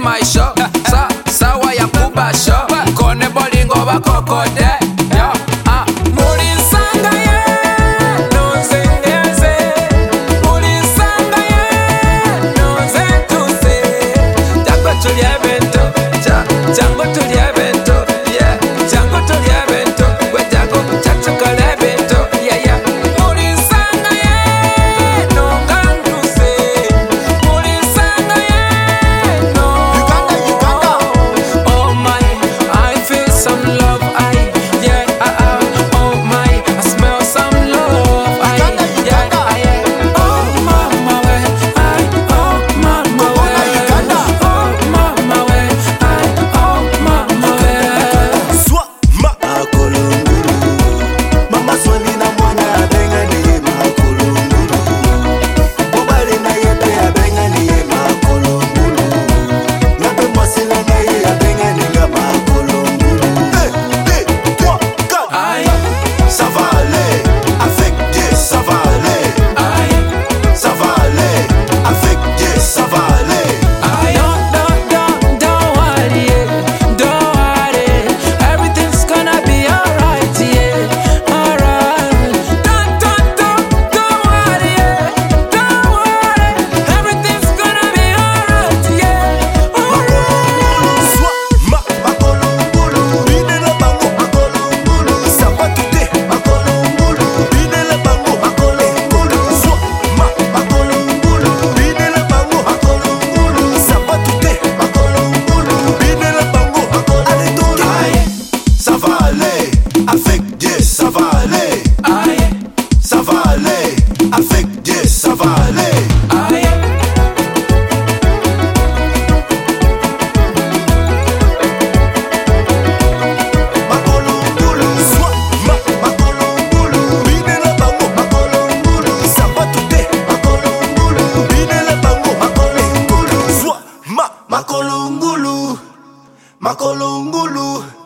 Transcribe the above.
my show. Sawa ya kuba show. Kone bolingo bakokode. Mulisanga ye, nozengeze. Mulisanga ye, nozentuse. Jango tulia bento, jango tulia bento, yeah. Jango tulia bento, we jango chachokole bento, yeah yeah. Mulisanga ye, nonganduse. Mulisanga ye, no. Uganda. Oh my, I feel some love, yeah. Oh my, I smell some love, Uganda. yeah. Oh mama we, oh mama we, Uganda. oh mama we, oh mama we. Swa makolungulu. Mama swali na mwana abenga niye makolungulu. Mobali na yepe abenga niye makolungulu. Nape mwasila na ye abenga niye makolungulu. 1, 2, 3, 4. Aïe, Ça va aller avec Dieu, ça va aller. Ça va aller avec Dieu, ça va aller. don't worry, yeah. Don't worry. Everything's gonna be alright, yeah. Alright. Don't worry, yeah. Don't worry. Everything's gonna be alright, yeah. Alright. Soit makolungulu, bine la bango makolungulu, sapatute makolungulu, bine la bango makolungulu. Soit makolungulu, bine la bango makolungulu, sapatute makolungulu, bine la bango makolungulu. Aïe, ça va aller avec Dieu, ça va aller. Aïe, Ça va aller avec Dieu, ça va aller. aïe. Makolungulu, soit makolungulu, bine la bango makolungulu, sapatute makolungulu, bine la bango makolungulu, soit makolungulu, makolungulu.